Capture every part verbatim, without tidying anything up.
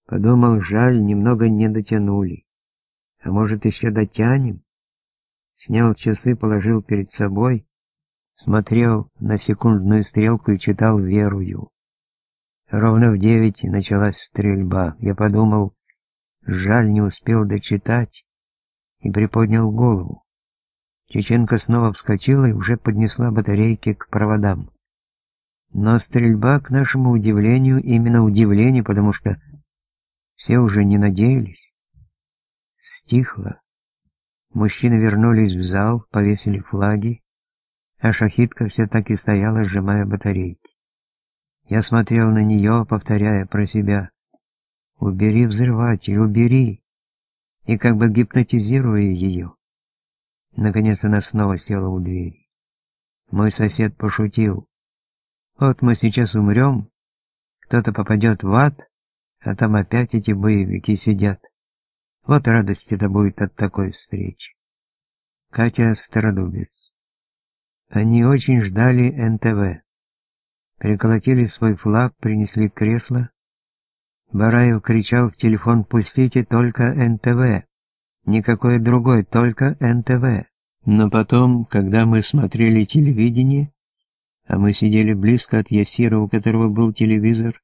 Подумал, жаль, немного не дотянули. А может, еще дотянем? Снял часы, положил перед собой, смотрел на секундную стрелку и читал верую. Ровно в девять началась стрельба. Я подумал, жаль, не успел дочитать, и приподнял голову. Чеченка снова вскочила и уже поднесла батарейки к проводам. Но стрельба, к нашему удивлению, именно удивление, потому что все уже не надеялись, стихла. Мужчины вернулись в зал, повесили флаги, а шахидка все так и стояла, сжимая батарейки. Я смотрел на нее, повторяя про себя: «Убери взрыватель, убери!» и как бы гипнотизируя ее. Наконец она снова села у двери. Мой сосед пошутил: «Вот мы сейчас умрем, кто-то попадет в ад, а там опять эти боевики сидят. Вот радость-то будет от такой встречи». Катя Стародубец. Они очень ждали эн тэ вэ. Приколотили свой флаг, принесли кресло. Бараев кричал в телефон: «Пустите только эн тэ вэ, никакой другой, только эн тэ вэ». Но потом, когда мы смотрели телевидение, а мы сидели близко от Ясира, у которого был телевизор,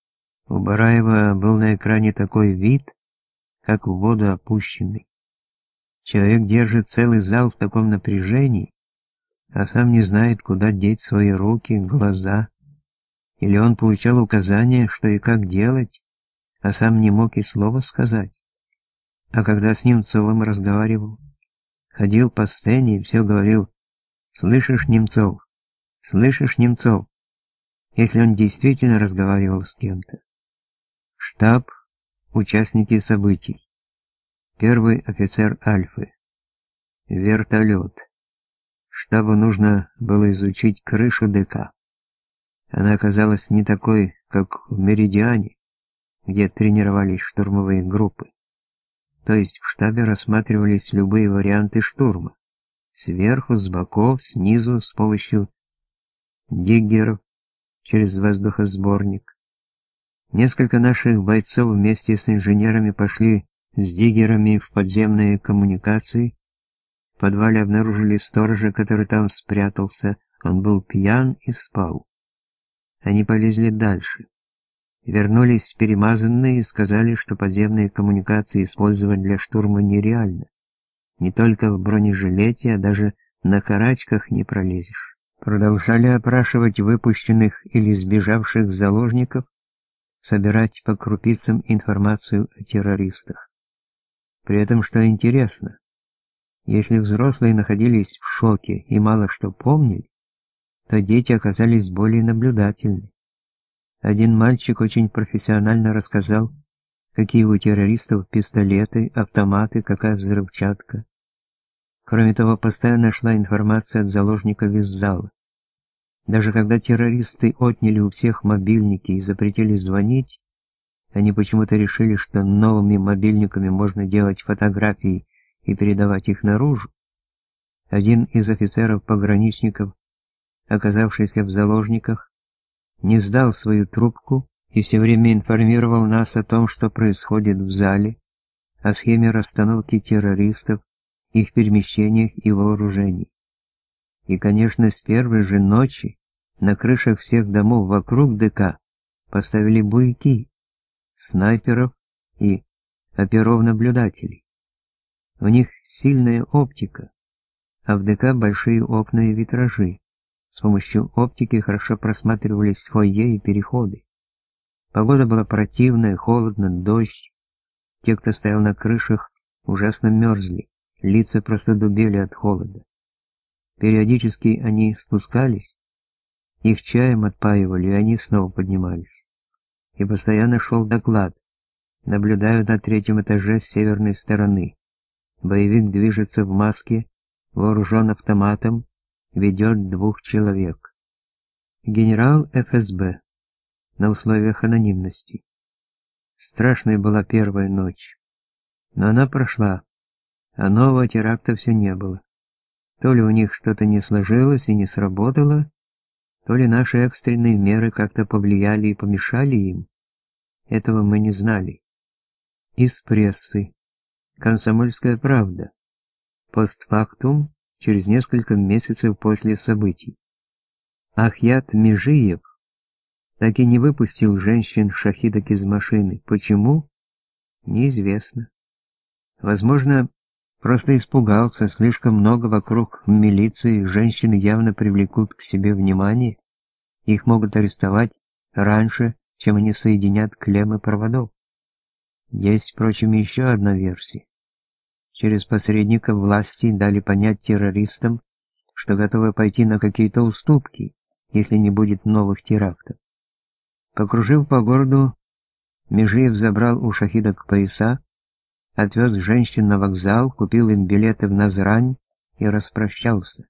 у Бараева был на экране такой вид, как в воду опущенный. Человек держит целый зал в таком напряжении, а сам не знает, куда деть свои руки, глаза. Или он получал указания, что и как делать, а сам не мог и слова сказать. А когда с Немцовым разговаривал, ходил по сцене и все говорил: «Слышишь, Немцов? Слышишь, Немцов?» Если он действительно разговаривал с кем-то. Штаб, участники событий. Первый офицер Альфы. Вертолет. Штабу нужно было изучить крышу дэ ка. Она оказалась не такой, как в Меридиане, где тренировались штурмовые группы. То есть в штабе рассматривались любые варианты штурма. Сверху, с боков, снизу, с помощью диггеров, через воздухосборник. Несколько наших бойцов вместе с инженерами пошли с диггерами в подземные коммуникации. В подвале обнаружили сторожа, который там спрятался. Он был пьян и спал. Они полезли дальше. Вернулись перемазанные и сказали, что подземные коммуникации использовать для штурма нереально. Не только в бронежилете, а даже на карачках не пролезешь. Продолжали опрашивать выпущенных или сбежавших заложников, собирать по крупицам информацию о террористах. При этом, что интересно, если взрослые находились в шоке и мало что помнили, то дети оказались более наблюдательны. Один мальчик очень профессионально рассказал, какие у террористов пистолеты, автоматы, какая взрывчатка. Кроме того, постоянно шла информация от заложников из зала. Даже когда террористы отняли у всех мобильники и запретили звонить, они почему-то решили, что новыми мобильниками можно делать фотографии и передавать их наружу. Один из офицеров-пограничников, оказавшийся в заложниках, не сдал свою трубку и все время информировал нас о том, что происходит в зале, о схеме расстановки террористов, их перемещениях и вооружений. И, конечно, с первой же ночи на крышах всех домов вокруг дэ ка поставили буйки, снайперов и оперов-наблюдателей. У них сильная оптика, а в дэ ка большие окна и витражи. С помощью оптики хорошо просматривались фойе и переходы. Погода была противная, холодно, дождь. Те, кто стоял на крышах, ужасно мерзли, лица просто дубели от холода. Периодически они спускались, их чаем отпаивали, и они снова поднимались. И постоянно шел доклад. Наблюдаю на третьем этаже с северной стороны. Боевик движется в маске, вооружен автоматом, ведет двух человек. Генерал эф эс бэ. На условиях анонимности. Страшной была первая ночь. Но она прошла, а нового теракта все не было. То ли у них что-то не сложилось и не сработало, то ли наши экстренные меры как-то повлияли и помешали им. Этого мы не знали. из прессы. «Комсомольская правда». Постфактум, через несколько месяцев после событий. Ахьят Межиев так и не выпустил женщин-шахидок из машины. Почему? Неизвестно. Возможно, просто испугался, слишком много вокруг милиции, женщины явно привлекут к себе внимание, их могут арестовать раньше, чем они соединят клеммы проводов. Есть, впрочем, еще одна версия. Через посредников власти дали понять террористам, что готовы пойти на какие-то уступки, если не будет новых терактов. Покружив по городу, Межиев забрал у шахидок пояса, отвез женщин на вокзал, купил им билеты в Назрань и распрощался.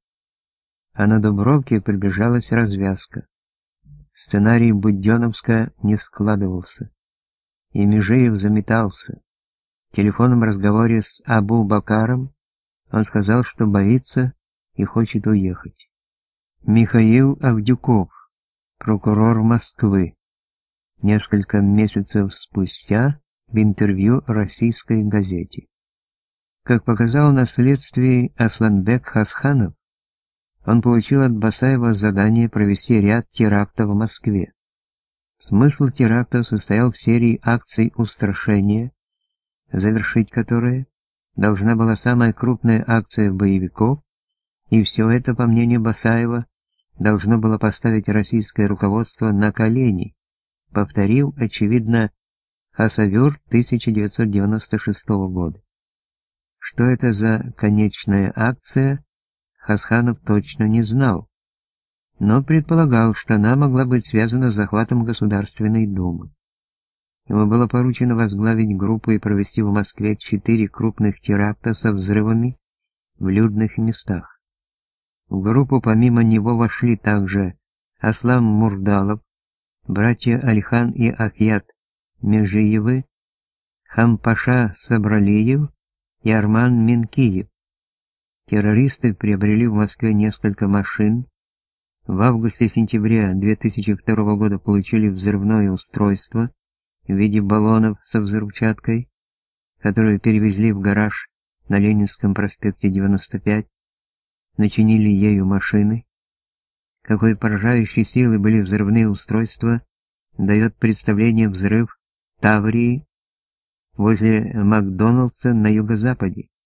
А на Дубровке приближалась развязка. Сценарий Будённовска не складывался, и Межиев заметался. В телефонном разговоре с Абу-Бакаром он сказал, что боится и хочет уехать. Михаил Авдюков, прокурор Москвы, несколько месяцев спустя в интервью российской газете. Как показал на следствии Асланбек Хасханов, он получил от Басаева задание провести ряд терактов в Москве. Смысл терактов состоял в серии акций устрашения, завершить которые должна была самая крупная акция боевиков, и все это, по мнению Басаева, должно было поставить российское руководство на колени, повторив, очевидно, Хасавюрт тысяча девятьсот девяносто шестого года. Что это за конечная акция, Хасханов точно не знал, но предполагал, что она могла быть связана с захватом Государственной Думы. Ему было поручено возглавить группу и провести в Москве четыре крупных теракта со взрывами в людных местах. В группу помимо него вошли также Аслам Мурдалов, братья Алихан и Ахьят Межиевы, Хампаша Сабралиев и Арман Минкиев. Террористы приобрели в Москве несколько машин. В августе-сентябре две тысячи второго года получили взрывное устройство в виде баллонов со взрывчаткой, которые перевезли в гараж на Ленинском проспекте девяносто пять, начинили ею машины. Какой поражающей силы были взрывные устройства, дает представление взрыв Таврии возле Макдоналдса на юго-западе.